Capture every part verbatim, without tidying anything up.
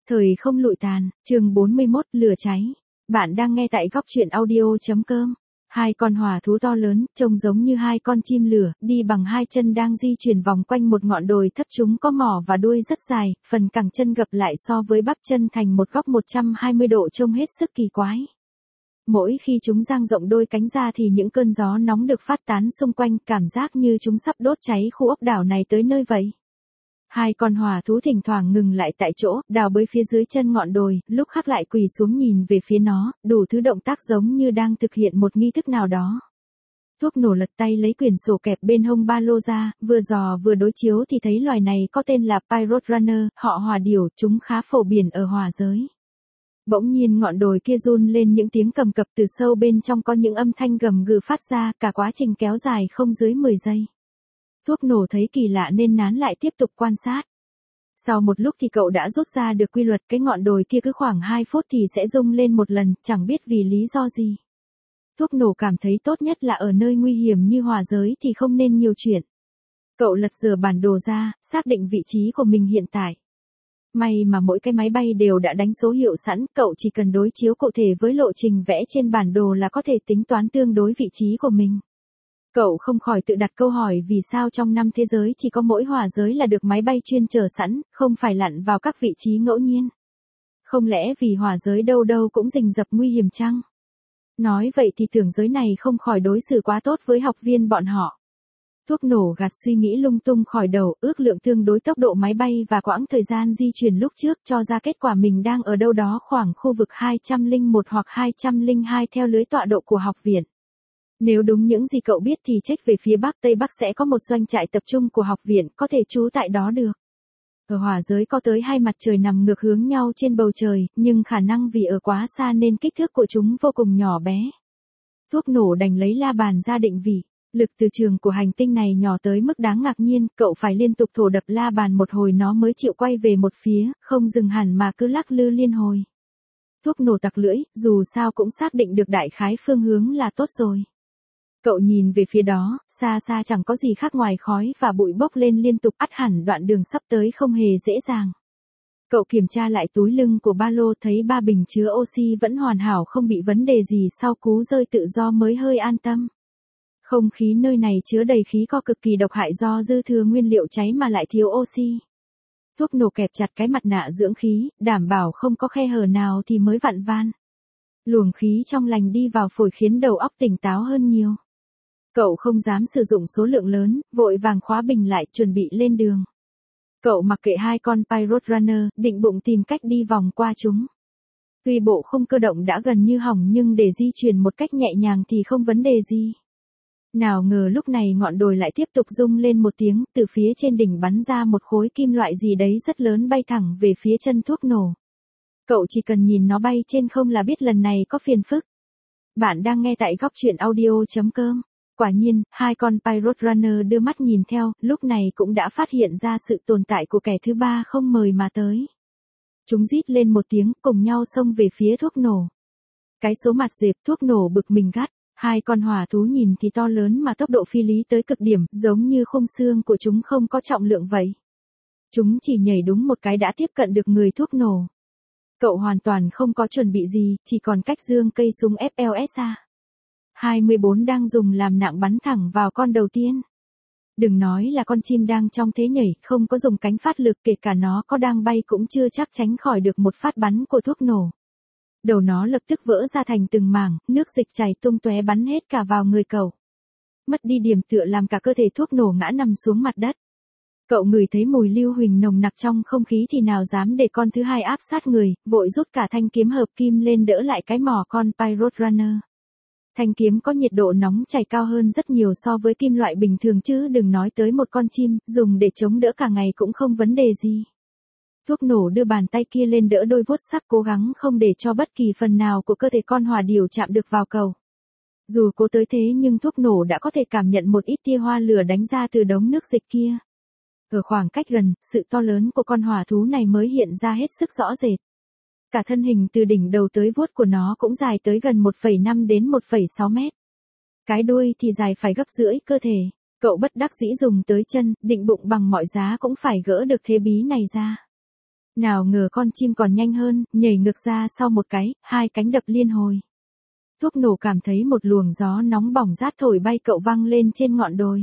Thời không lụi tàn, chương bốn mươi mốt, lửa cháy. Bạn đang nghe tại góc truyện audio.com. Hai con hỏa thú to lớn, trông giống như hai con chim lửa, đi bằng hai chân đang di chuyển vòng quanh một ngọn đồi thấp, chúng có mỏ và đuôi rất dài, phần cẳng chân gập lại so với bắp chân thành một góc một trăm hai mươi độ trông hết sức kỳ quái. Mỗi khi chúng dang rộng đôi cánh ra thì những cơn gió nóng được phát tán xung quanh, cảm giác như chúng sắp đốt cháy khu ốc đảo này tới nơi vậy. Hai con hỏa thú thỉnh thoảng ngừng lại tại chỗ, đào bới phía dưới chân ngọn đồi, lúc khác lại quỳ xuống nhìn về phía nó, đủ thứ động tác giống như đang thực hiện một nghi thức nào đó. Thuốc nổ lật tay lấy quyển sổ kẹp bên hông ba lô ra, vừa dò vừa đối chiếu thì thấy loài này có tên là Pirate Runner, họ hỏa điểu, chúng khá phổ biến ở hỏa giới. Bỗng nhiên ngọn đồi kia run lên, những tiếng cầm cập từ sâu bên trong có những âm thanh gầm gừ phát ra, cả quá trình kéo dài không dưới mười giây. Thuốc nổ thấy kỳ lạ nên nán lại tiếp tục quan sát. Sau một lúc thì cậu đã rút ra được quy luật, cái ngọn đồi kia cứ khoảng hai phút thì sẽ rung lên một lần, chẳng biết vì lý do gì. Thuốc nổ cảm thấy tốt nhất là ở nơi nguy hiểm như hỏa giới thì không nên nhiều chuyện. Cậu lật dở bản đồ ra, xác định vị trí của mình hiện tại. May mà mỗi cái máy bay đều đã đánh số hiệu sẵn, cậu chỉ cần đối chiếu cụ thể với lộ trình vẽ trên bản đồ là có thể tính toán tương đối vị trí của mình. Cậu không khỏi tự đặt câu hỏi vì sao trong năm thế giới chỉ có mỗi hỏa giới là được máy bay chuyên chở sẵn, không phải lặn vào các vị trí ngẫu nhiên. Không lẽ vì hỏa giới đâu đâu cũng rình rập nguy hiểm chăng? Nói vậy thì tưởng giới này không khỏi đối xử quá tốt với học viên bọn họ. Thuốc nổ gạt suy nghĩ lung tung khỏi đầu, ước lượng tương đối tốc độ máy bay và quãng thời gian di chuyển lúc trước, cho ra kết quả mình đang ở đâu đó khoảng khu vực hai trăm lẻ một hoặc hai trăm lẻ hai theo lưới tọa độ của học viện. Nếu đúng những gì cậu biết thì check về phía bắc tây bắc sẽ có một doanh trại tập trung của học viện, có thể trú tại đó được. Ở hỏa giới có tới hai mặt trời nằm ngược hướng nhau trên bầu trời, nhưng khả năng vì ở quá xa nên kích thước của chúng vô cùng nhỏ bé. Thuốc nổ đành lấy la bàn ra định vị. Lực từ trường của hành tinh này nhỏ tới mức đáng ngạc nhiên, cậu phải liên tục thổ đập la bàn một hồi nó mới chịu quay về một phía, không dừng hẳn mà cứ lắc lư liên hồi. Thuốc nổ tặc lưỡi, dù sao cũng xác định được đại khái phương hướng là tốt rồi. Cậu nhìn về phía đó, xa xa chẳng có gì khác ngoài khói và bụi bốc lên liên tục, ắt hẳn đoạn đường sắp tới không hề dễ dàng. Cậu kiểm tra lại túi lưng của ba lô, thấy ba bình chứa oxy vẫn hoàn hảo không bị vấn đề gì, sau cú rơi tự do mới hơi an tâm. Không khí nơi này chứa đầy khí co cực kỳ độc hại do dư thừa nguyên liệu cháy mà lại thiếu oxy. Thuốc nổ kẹp chặt cái mặt nạ dưỡng khí, đảm bảo không có khe hở nào thì mới vặn van. Luồng khí trong lành đi vào phổi khiến đầu óc tỉnh táo hơn nhiều. Cậu không dám sử dụng số lượng lớn, vội vàng khóa bình lại, chuẩn bị lên đường. Cậu mặc kệ hai con Pirate Runner, định bụng tìm cách đi vòng qua chúng. Tuy bộ khung cơ động đã gần như hỏng nhưng để di chuyển một cách nhẹ nhàng thì không vấn đề gì. Nào ngờ lúc này ngọn đồi lại tiếp tục rung lên một tiếng, từ phía trên đỉnh bắn ra một khối kim loại gì đấy rất lớn bay thẳng về phía chân thuốc nổ. Cậu chỉ cần nhìn nó bay trên không là biết lần này có phiền phức. Bạn đang nghe tại góc truyện audio.com. Quả nhiên, hai con Pirate Runner đưa mắt nhìn theo, lúc này cũng đã phát hiện ra sự tồn tại của kẻ thứ ba không mời mà tới. Chúng rít lên một tiếng, cùng nhau xông về phía thuốc nổ. Cái số mặt dẹp, thuốc nổ bực mình gắt. Hai con hỏa thú nhìn thì to lớn mà tốc độ phi lý tới cực điểm, giống như khung xương của chúng không có trọng lượng vậy. Chúng chỉ nhảy đúng một cái đã tiếp cận được người thuốc nổ. Cậu hoàn toàn không có chuẩn bị gì, chỉ còn cách giương cây súng ép lờ ét a hai mươi bốn đang dùng làm nạng bắn thẳng vào con đầu tiên. Đừng nói là con chim đang trong thế nhảy, không có dùng cánh phát lực, kể cả nó có đang bay cũng chưa chắc tránh khỏi được một phát bắn của thuốc nổ. Đầu nó lập tức vỡ ra thành từng mảng, nước dịch chảy tung tóe bắn hết cả vào người cậu. Mất đi điểm tựa làm cả cơ thể thuốc nổ ngã nằm xuống mặt đất. Cậu ngửi thấy mùi lưu huỳnh nồng nặc trong không khí thì nào dám để con thứ hai áp sát người, vội rút cả thanh kiếm hợp kim lên đỡ lại cái mỏ con Pirate Runner. Thanh kiếm có nhiệt độ nóng chảy cao hơn rất nhiều so với kim loại bình thường chứ đừng nói tới một con chim, dùng để chống đỡ cả ngày cũng không vấn đề gì. Thuốc nổ đưa bàn tay kia lên đỡ đôi vuốt sắc, cố gắng không để cho bất kỳ phần nào của cơ thể con hỏa điểu chạm được vào cầu. Dù cố tới thế nhưng thuốc nổ đã có thể cảm nhận một ít tia hoa lửa đánh ra từ đống nước dịch kia. Ở khoảng cách gần, sự to lớn của con hỏa thú này mới hiện ra hết sức rõ rệt. Cả thân hình từ đỉnh đầu tới vuốt của nó cũng dài tới gần một phẩy năm đến một phẩy sáu mét. Cái đuôi thì dài phải gấp rưỡi cơ thể. Cậu bất đắc dĩ dùng tới chân, định bụng bằng mọi giá cũng phải gỡ được thế bí này ra. Nào ngờ con chim còn nhanh hơn, nhảy ngược ra sau một cái, hai cánh đập liên hồi. Thuốc nổ cảm thấy một luồng gió nóng bỏng rát thổi bay cậu văng lên trên ngọn đồi.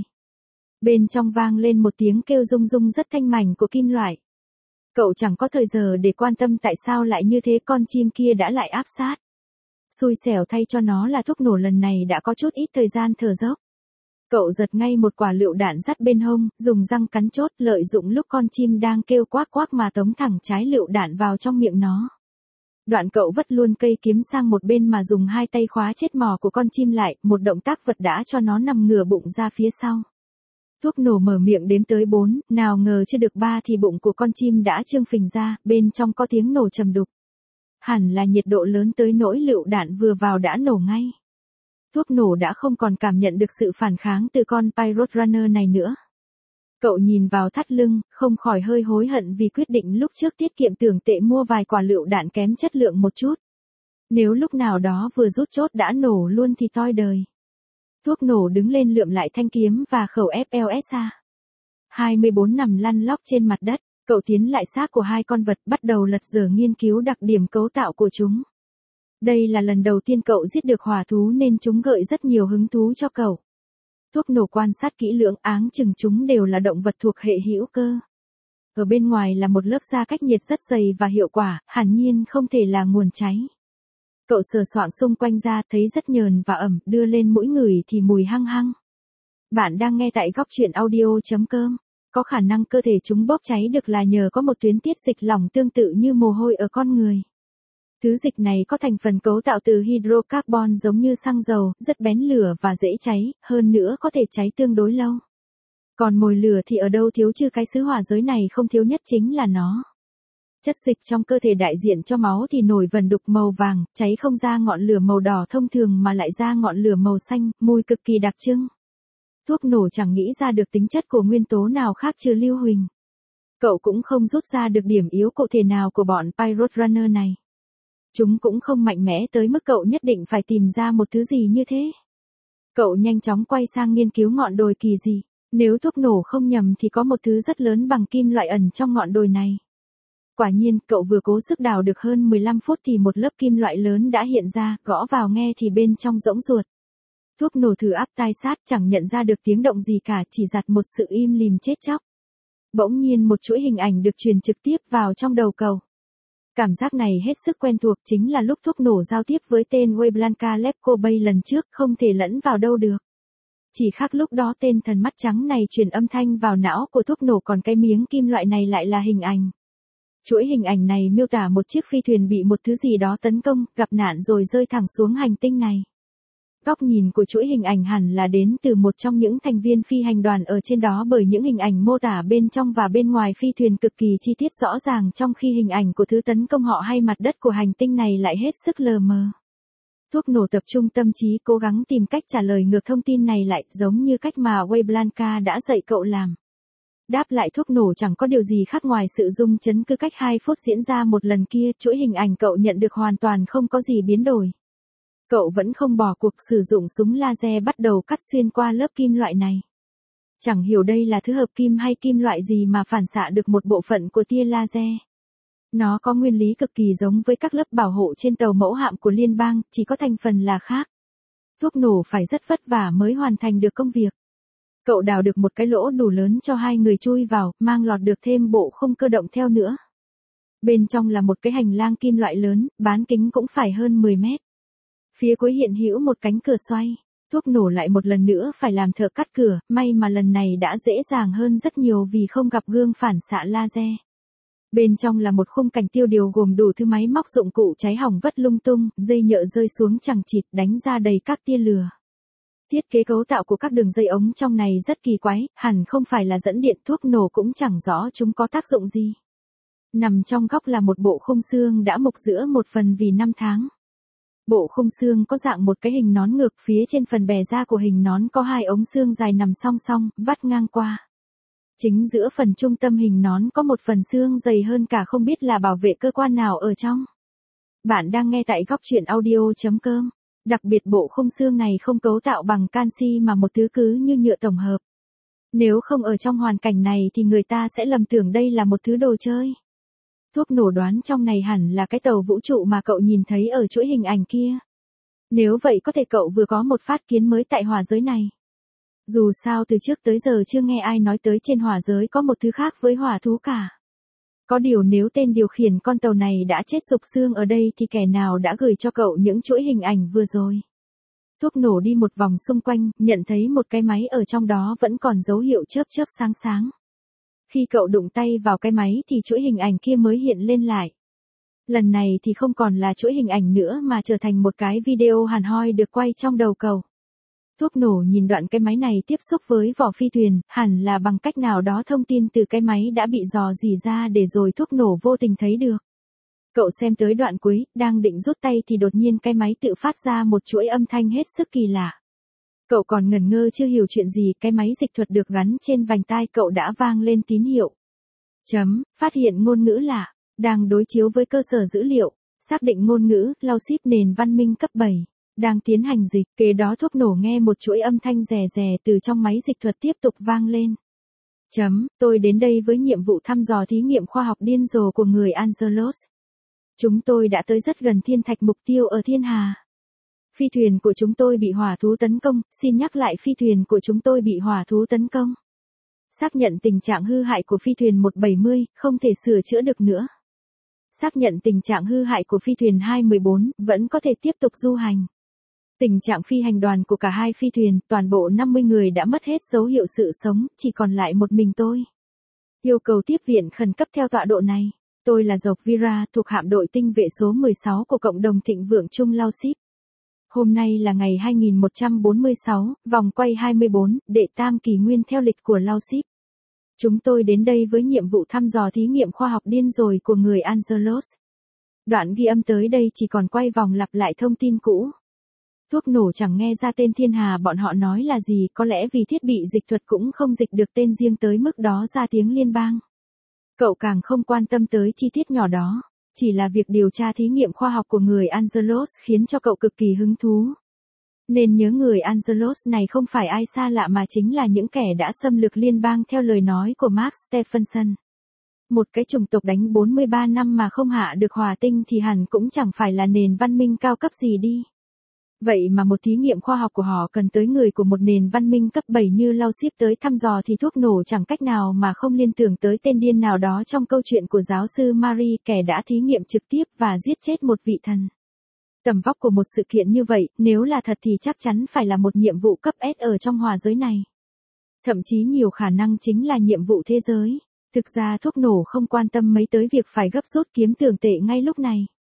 Bên trong vang lên một tiếng kêu rung rung rất thanh mảnh của kim loại. Cậu chẳng có thời giờ để quan tâm tại sao lại như thế, con chim kia đã lại áp sát. Xui xẻo thay cho nó là thuốc nổ lần này đã có chút ít thời gian thở dốc. Cậu giật ngay một quả lựu đạn dắt bên hông, dùng răng cắn chốt, lợi dụng lúc con chim đang kêu quác quác mà tống thẳng trái lựu đạn vào trong miệng nó. Đoạn cậu vất luôn cây kiếm sang một bên mà dùng hai tay khóa chết mỏ của con chim lại, một động tác vật đã cho nó nằm ngửa bụng ra phía sau. Thuốc nổ mở miệng đếm tới bốn, nào ngờ chưa được ba thì bụng của con chim đã trương phình ra, bên trong có tiếng nổ trầm đục. Hẳn là nhiệt độ lớn tới nỗi lựu đạn vừa vào đã nổ ngay. Thuốc nổ đã không còn cảm nhận được sự phản kháng từ con Pirate Runner này nữa. Cậu nhìn vào thắt lưng, không khỏi hơi hối hận vì quyết định lúc trước tiết kiệm tưởng tệ mua vài quả lựu đạn kém chất lượng một chút. Nếu lúc nào đó vừa rút chốt đã nổ luôn thì toi đời. Thuốc nổ đứng lên lượm lại thanh kiếm và khẩu ép lờ ét a. hai mươi bốn nằm lăn lóc trên mặt đất, cậu tiến lại xác của hai con vật, bắt đầu lật dở nghiên cứu đặc điểm cấu tạo của chúng. Đây là lần đầu tiên cậu giết được hỏa thú nên chúng gợi rất nhiều hứng thú cho cậu. Thuốc nổ quan sát kỹ lưỡng, áng chừng chúng đều là động vật thuộc hệ hữu cơ. Ở bên ngoài là một lớp da cách nhiệt rất dày và hiệu quả, hẳn nhiên không thể là nguồn cháy. Cậu sờ soạng xung quanh ra thấy rất nhờn và ẩm, đưa lên mũi ngửi thì mùi hăng hăng. Bạn đang nghe tại góc truyện audio chấm com. Có khả năng cơ thể chúng bốc cháy được là nhờ có một tuyến tiết dịch lỏng tương tự như mồ hôi ở con người. Thứ dịch này có thành phần cấu tạo từ hydrocarbon giống như xăng dầu, rất bén lửa và dễ cháy, hơn nữa có thể cháy tương đối lâu. Còn mồi lửa thì ở đâu thiếu, chứ cái xứ hỏa giới này không thiếu nhất chính là nó. Chất dịch trong cơ thể đại diện cho máu thì nổi vần đục màu vàng, cháy không ra ngọn lửa màu đỏ thông thường mà lại ra ngọn lửa màu xanh, mùi cực kỳ đặc trưng. Thuốc nổ chẳng nghĩ ra được tính chất của nguyên tố nào khác trừ lưu huỳnh. Cậu cũng không rút ra được điểm yếu cụ thể nào của bọn Pirate Runner này. Chúng cũng không mạnh mẽ tới mức cậu nhất định phải tìm ra một thứ gì như thế. Cậu nhanh chóng quay sang nghiên cứu ngọn đồi kỳ dị. Nếu thuốc nổ không nhầm thì có một thứ rất lớn bằng kim loại ẩn trong ngọn đồi này. Quả nhiên, cậu vừa cố sức đào được hơn mười lăm phút thì một lớp kim loại lớn đã hiện ra, gõ vào nghe thì bên trong rỗng ruột. Thuốc nổ thử áp tai sát, chẳng nhận ra được tiếng động gì cả, chỉ giặt một sự im lìm chết chóc. Bỗng nhiên một chuỗi hình ảnh được truyền trực tiếp vào trong đầu cậu. Cảm giác này hết sức quen thuộc, chính là lúc thuốc nổ giao tiếp với tên Weblanka Lepko Bay lần trước, không thể lẫn vào đâu được. Chỉ khác lúc đó tên thần mắt trắng này truyền âm thanh vào não của thuốc nổ, còn cái miếng kim loại này lại là hình ảnh. Chuỗi hình ảnh này miêu tả một chiếc phi thuyền bị một thứ gì đó tấn công, gặp nạn rồi rơi thẳng xuống hành tinh này. Góc nhìn của chuỗi hình ảnh hẳn là đến từ một trong những thành viên phi hành đoàn ở trên đó, bởi những hình ảnh mô tả bên trong và bên ngoài phi thuyền cực kỳ chi tiết rõ ràng, trong khi hình ảnh của thứ tấn công họ hay mặt đất của hành tinh này lại hết sức lờ mờ. Thuốc nổ tập trung tâm trí cố gắng tìm cách trả lời ngược thông tin này lại, giống như cách mà Weblanka đã dạy cậu làm. Đáp lại thuốc nổ chẳng có điều gì khác ngoài sự rung chấn cứ cách hai phút diễn ra một lần kia, chuỗi hình ảnh cậu nhận được hoàn toàn không có gì biến đổi. Cậu vẫn không bỏ cuộc, sử dụng súng laser bắt đầu cắt xuyên qua lớp kim loại này. Chẳng hiểu đây là thứ hợp kim hay kim loại gì mà phản xạ được một bộ phận của tia laser. Nó có nguyên lý cực kỳ giống với các lớp bảo hộ trên tàu mẫu hạm của liên bang, chỉ có thành phần là khác. Thuốc nổ phải rất vất vả mới hoàn thành được công việc. Cậu đào được một cái lỗ đủ lớn cho hai người chui vào, mang lọt được thêm bộ khung cơ động theo nữa. Bên trong là một cái hành lang kim loại lớn, bán kính cũng phải hơn mười mét. Phía cuối hiện hữu một cánh cửa xoay. Thuốc nổ lại một lần nữa phải làm thợ cắt cửa, may mà lần này đã dễ dàng hơn rất nhiều vì không gặp gương phản xạ laser. Bên trong là một khung cảnh tiêu điều gồm đủ thứ máy móc dụng cụ cháy hỏng vất lung tung, dây nhợ rơi xuống chằng chịt, đánh ra đầy các tia lửa. Thiết kế cấu tạo của các đường dây ống trong này rất kỳ quái, hẳn không phải là dẫn điện, thuốc nổ cũng chẳng rõ chúng có tác dụng gì. Nằm trong góc là một bộ khung xương đã mục giữa một phần vì năm tháng. Bộ khung xương có dạng một cái hình nón ngược, phía trên phần bè da của hình nón có hai ống xương dài nằm song song, vắt ngang qua. Chính giữa phần trung tâm hình nón có một phần xương dày hơn cả, không biết là bảo vệ cơ quan nào ở trong. Bạn đang nghe tại góc truyện audio chấm com. Đặc biệt bộ khung xương này không cấu tạo bằng canxi mà một thứ cứ như nhựa tổng hợp. Nếu không ở trong hoàn cảnh này thì người ta sẽ lầm tưởng đây là một thứ đồ chơi. Thuốc nổ đoán trong này hẳn là cái tàu vũ trụ mà cậu nhìn thấy ở chuỗi hình ảnh kia. Nếu vậy có thể cậu vừa có một phát kiến mới tại hỏa giới này. Dù sao từ trước tới giờ chưa nghe ai nói tới trên hỏa giới có một thứ khác với hỏa thú cả. Có điều nếu tên điều khiển con tàu này đã chết sục xương ở đây thì kẻ nào đã gửi cho cậu những chuỗi hình ảnh vừa rồi. Thuốc nổ đi một vòng xung quanh, nhận thấy một cái máy ở trong đó vẫn còn dấu hiệu chớp chớp sáng sáng. Khi cậu đụng tay vào cái máy thì chuỗi hình ảnh kia mới hiện lên lại. Lần này thì không còn là chuỗi hình ảnh nữa mà trở thành một cái video hàn hoi được quay trong đầu cậu. Thuốc nổ nhìn đoạn cái máy này tiếp xúc với vỏ phi thuyền, hẳn là bằng cách nào đó thông tin từ cái máy đã bị dò dỉ ra để rồi thuốc nổ vô tình thấy được. Cậu xem tới đoạn cuối, đang định rút tay thì đột nhiên cái máy tự phát ra một chuỗi âm thanh hết sức kỳ lạ. Cậu còn ngẩn ngơ chưa hiểu chuyện gì, cái máy dịch thuật được gắn trên vành tai cậu đã vang lên tín hiệu. Chấm, phát hiện ngôn ngữ lạ, đang đối chiếu với cơ sở dữ liệu, xác định ngôn ngữ, lao ship nền văn minh cấp bảy, đang tiến hành dịch, kế đó thuốc nổ nghe một chuỗi âm thanh rè rè từ trong máy dịch thuật tiếp tục vang lên. Chấm, tôi đến đây với nhiệm vụ thăm dò thí nghiệm khoa học điên rồ của người Angelos. Chúng tôi đã tới rất gần thiên thạch mục tiêu ở thiên hà. Phi thuyền của chúng tôi bị hỏa thú tấn công, xin nhắc lại phi thuyền của chúng tôi bị hỏa thú tấn công. Xác nhận tình trạng hư hại của phi thuyền một bảy mươi, không thể sửa chữa được nữa. Xác nhận tình trạng hư hại của phi thuyền hai một bốn, vẫn có thể tiếp tục du hành. Tình trạng phi hành đoàn của cả hai phi thuyền, toàn bộ năm mươi người đã mất hết dấu hiệu sự sống, chỉ còn lại một mình tôi. Yêu cầu tiếp viện khẩn cấp theo tọa độ này. Tôi là Dộc Vira, thuộc hạm đội tinh vệ số mười sáu của cộng đồng thịnh vượng chung lao ship. Hôm nay là ngày hai nghìn một trăm bốn mươi sáu, vòng quay hai mươi bốn, đệ tam kỷ nguyên theo lịch của lao ship. Chúng tôi đến đây với nhiệm vụ thăm dò thí nghiệm khoa học điên rồi của người Angelos. Đoạn ghi âm tới đây chỉ còn quay vòng lặp lại thông tin cũ. Thuốc nổ chẳng nghe ra tên thiên hà bọn họ nói là gì, có lẽ vì thiết bị dịch thuật cũng không dịch được tên riêng tới mức đó ra tiếng liên bang. Cậu càng không quan tâm tới chi tiết nhỏ đó, chỉ là việc điều tra thí nghiệm khoa học của người Angelos khiến cho cậu cực kỳ hứng thú. Nên nhớ người Angelos này không phải ai xa lạ mà chính là những kẻ đã xâm lược liên bang theo lời nói của Mark Stephenson. Một cái chủng tộc đánh bốn mươi ba năm mà không hạ được hỏa tinh thì hẳn cũng chẳng phải là nền văn minh cao cấp gì đi. Vậy mà một thí nghiệm khoa học của họ cần tới người của một nền văn minh cấp bảy như lao ship tới thăm dò thì thuốc nổ chẳng cách nào mà không liên tưởng tới tên điên nào đó trong câu chuyện của giáo sư Marie, kẻ đã thí nghiệm trực tiếp và giết chết một vị thần. Tầm vóc của một sự kiện như vậy, nếu là thật thì chắc chắn phải là một nhiệm vụ cấp S ở trong hỏa giới này. Thậm chí nhiều khả năng chính là nhiệm vụ thế giới. Thực ra thuốc nổ không quan tâm mấy tới việc phải gấp rút kiếm tưởng tệ ngay lúc này.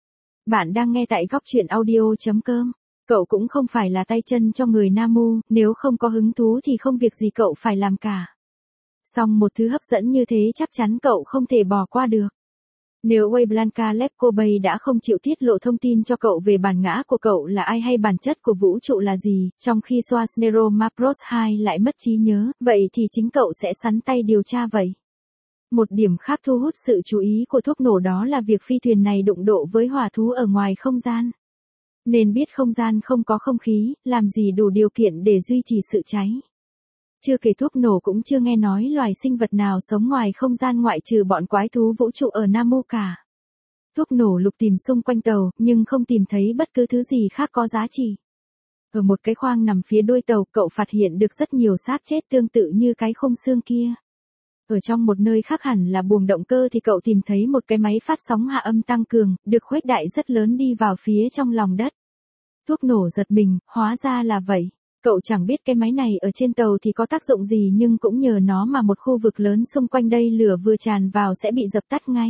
Bạn đang nghe tại góc truyện audio chấm com. Cậu cũng không phải là tay chân cho người Namu, nếu không có hứng thú thì không việc gì cậu phải làm cả. Song một thứ hấp dẫn như thế chắc chắn cậu không thể bỏ qua được. Nếu Wayblanca Lepko Bay đã không chịu tiết lộ thông tin cho cậu về bản ngã của cậu là ai hay bản chất của vũ trụ là gì, trong khi Schwarzenegger Mapros hai lại mất trí nhớ, vậy thì chính cậu sẽ sắn tay điều tra vậy. Một điểm khác thu hút sự chú ý của thuốc nổ đó là việc phi thuyền này đụng độ với hỏa thú ở ngoài không gian. Nên biết không gian không có không khí, làm gì đủ điều kiện để duy trì sự cháy. Chưa kể thuốc nổ cũng chưa nghe nói loài sinh vật nào sống ngoài không gian ngoại trừ bọn quái thú vũ trụ ở Namu cả. Thuốc nổ lục tìm xung quanh tàu, nhưng không tìm thấy bất cứ thứ gì khác có giá trị. Ở một cái khoang nằm phía đuôi tàu, cậu phát hiện được rất nhiều xác chết tương tự như cái khung xương kia. Ở trong một nơi khác hẳn là buồng động cơ thì cậu tìm thấy một cái máy phát sóng hạ âm tăng cường, được khuếch đại rất lớn đi vào phía trong lòng đất. Thuốc nổ giật mình, hóa ra là vậy. Cậu chẳng biết cái máy này ở trên tàu thì có tác dụng gì nhưng cũng nhờ nó mà một khu vực lớn xung quanh đây lửa vừa tràn vào sẽ bị dập tắt ngay.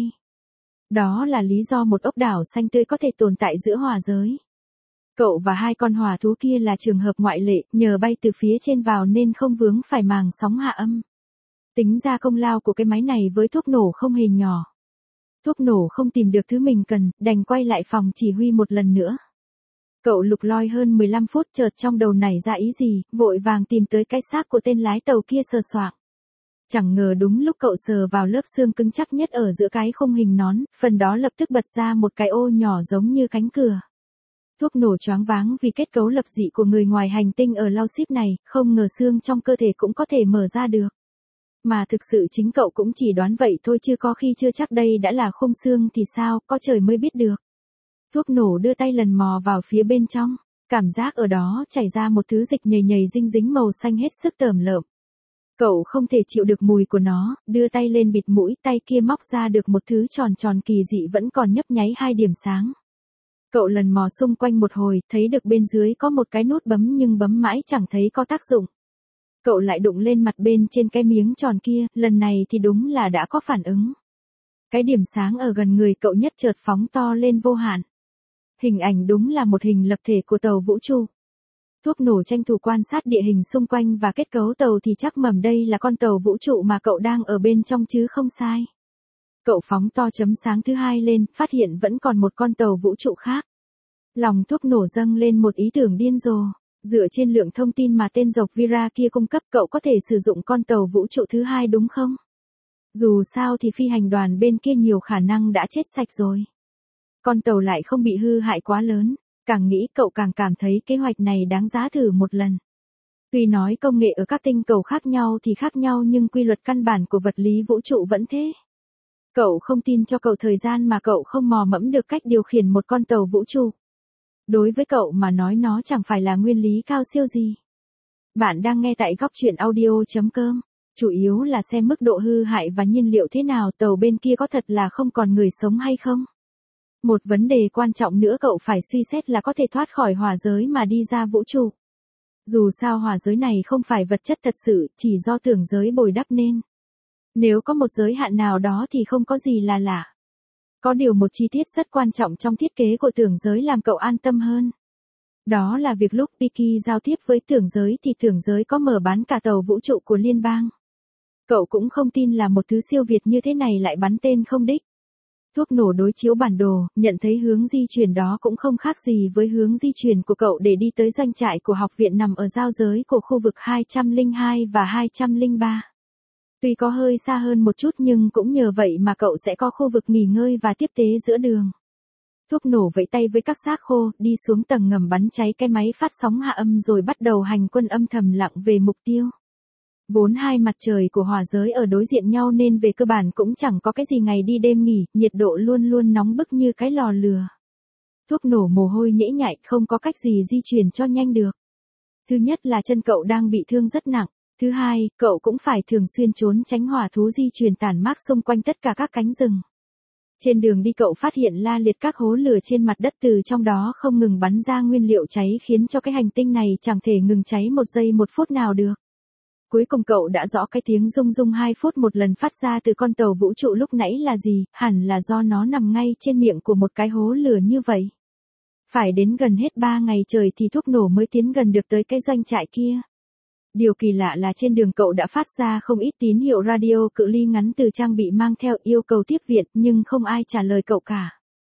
Đó là lý do một ốc đảo xanh tươi có thể tồn tại giữa hỏa giới. Cậu và hai con hỏa thú kia là trường hợp ngoại lệ, nhờ bay từ phía trên vào nên không vướng phải màng sóng hạ âm. Tính ra công lao của cái máy này với thuốc nổ không hề nhỏ. Thuốc nổ không tìm được thứ mình cần, đành quay lại phòng chỉ huy một lần nữa. Cậu lục lọi hơn mười lăm phút chợt trong đầu nảy ra ý gì, vội vàng tìm tới cái xác của tên lái tàu kia sờ soạng. Chẳng ngờ đúng lúc cậu sờ vào lớp xương cứng chắc nhất ở giữa cái khung hình nón, phần đó lập tức bật ra một cái ô nhỏ giống như cánh cửa. Thuốc nổ choáng váng vì kết cấu lập dị của người ngoài hành tinh ở lao ship này, không ngờ xương trong cơ thể cũng có thể mở ra được. Mà thực sự chính cậu cũng chỉ đoán vậy thôi chứ có khi chưa chắc đây đã là khung xương thì sao, có trời mới biết được. Thuốc nổ đưa tay lần mò vào phía bên trong, cảm giác ở đó chảy ra một thứ dịch nhầy nhầy dinh dính màu xanh hết sức tởm lợm. Cậu không thể chịu được mùi của nó, đưa tay lên bịt mũi, tay kia móc ra được một thứ tròn tròn kỳ dị vẫn còn nhấp nháy hai điểm sáng. Cậu lần mò xung quanh một hồi, thấy được bên dưới có một cái nút bấm nhưng bấm mãi chẳng thấy có tác dụng. Cậu lại đụng lên mặt bên trên cái miếng tròn kia, lần này thì đúng là đã có phản ứng. Cái điểm sáng ở gần người cậu nhất chợt phóng to lên vô hạn. Hình ảnh đúng là một hình lập thể của tàu vũ trụ. Thuốc nổ tranh thủ quan sát địa hình xung quanh và kết cấu tàu thì chắc mầm đây là con tàu vũ trụ mà cậu đang ở bên trong chứ không sai. Cậu phóng to chấm sáng thứ hai lên, phát hiện vẫn còn một con tàu vũ trụ khác. Lòng thuốc nổ dâng lên một ý tưởng điên rồ. Dựa trên lượng thông tin mà tên dọc Vira kia cung cấp, cậu có thể sử dụng con tàu vũ trụ thứ hai đúng không? Dù sao thì phi hành đoàn bên kia nhiều khả năng đã chết sạch rồi. Con tàu lại không bị hư hại quá lớn. Càng nghĩ cậu càng cảm thấy kế hoạch này đáng giá thử một lần. Tuy nói công nghệ ở các tinh cầu khác nhau thì khác nhau nhưng quy luật căn bản của vật lý vũ trụ vẫn thế. Cậu không tin cho cậu thời gian mà cậu không mò mẫm được cách điều khiển một con tàu vũ trụ. Đối với cậu mà nói nó chẳng phải là nguyên lý cao siêu gì. Bạn đang nghe tại góc truyện audio chấm com. Chủ yếu là xem mức độ hư hại và nhiên liệu thế nào, tàu bên kia có thật là không còn người sống hay không. Một vấn đề quan trọng nữa cậu phải suy xét là có thể thoát khỏi hỏa giới mà đi ra vũ trụ. Dù sao hỏa giới này không phải vật chất thật sự, chỉ do tưởng giới bồi đắp nên. Nếu có một giới hạn nào đó thì không có gì là lạ. Có điều một chi tiết rất quan trọng trong thiết kế của tưởng giới làm cậu an tâm hơn. Đó là việc lúc Piki giao tiếp với tưởng giới thì tưởng giới có mở bán cả tàu vũ trụ của liên bang. Cậu cũng không tin là một thứ siêu việt như thế này lại bắn tên không đích. Thuốc nổ đối chiếu bản đồ, nhận thấy hướng di chuyển đó cũng không khác gì với hướng di chuyển của cậu để đi tới doanh trại của học viện nằm ở giao giới của khu vực hai trăm lẻ hai và hai trăm lẻ ba. Tuy có hơi xa hơn một chút nhưng cũng nhờ vậy mà cậu sẽ có khu vực nghỉ ngơi và tiếp tế giữa đường. Thuốc nổ vẫy tay với các xác khô, đi xuống tầng ngầm bắn cháy cái máy phát sóng hạ âm rồi bắt đầu hành quân âm thầm lặng về mục tiêu. Vốn hai mặt trời của hỏa giới ở đối diện nhau nên về cơ bản cũng chẳng có cái gì ngày đi đêm nghỉ, nhiệt độ luôn luôn nóng bức như cái lò lửa. Thuốc nổ mồ hôi nhễ nhại, không có cách gì di chuyển cho nhanh được. Thứ nhất là chân cậu đang bị thương rất nặng. Thứ hai, cậu cũng phải thường xuyên trốn tránh hỏa thú di chuyển tản mác xung quanh tất cả các cánh rừng. Trên đường đi cậu phát hiện la liệt các hố lửa trên mặt đất, từ trong đó không ngừng bắn ra nguyên liệu cháy khiến cho cái hành tinh này chẳng thể ngừng cháy một giây một phút nào được. Cuối cùng cậu đã rõ cái tiếng rung rung hai phút một lần phát ra từ con tàu vũ trụ lúc nãy là gì, hẳn là do nó nằm ngay trên miệng của một cái hố lửa như vậy. Phải đến gần hết ba ngày trời thì thuốc nổ mới tiến gần được tới cái doanh trại kia. Điều kỳ lạ là trên đường cậu đã phát ra không ít tín hiệu radio cự ly ngắn từ trang bị mang theo yêu cầu tiếp viện nhưng không ai trả lời cậu cả.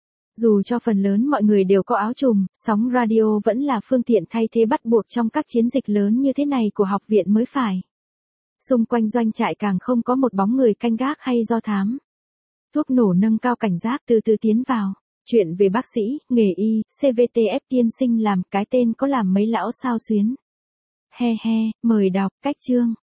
Dù cho phần lớn mọi người đều có áo trùm, sóng radio vẫn là phương tiện thay thế bắt buộc trong các chiến dịch lớn như thế này của học viện mới phải. Xung quanh doanh trại càng không có một bóng người canh gác hay do thám. Thuốc nổ nâng cao cảnh giác từ từ tiến vào. Chuyện về bác sĩ, nghề y, xê vê tê ép tiên sinh làm cái tên có làm mấy lão sao xuyến. He he, mời đọc, cách chương.